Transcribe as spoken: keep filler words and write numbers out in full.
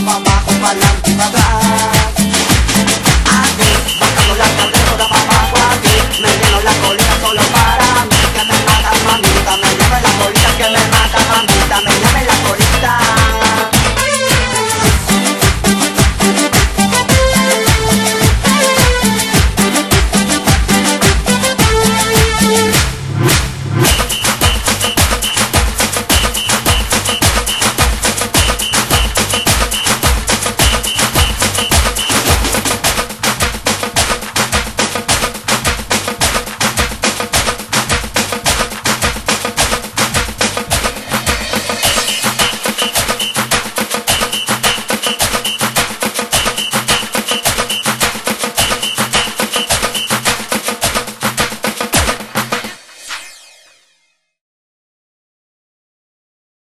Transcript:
pa' abajo, pa' adelante y pa' atrás. Aquí, bajando la cadera pa' abajo, aquí me lleno la colita solo para mí. Que me matan, mamita, me llevo la colita, que me matan, mamita, me llevo la colita.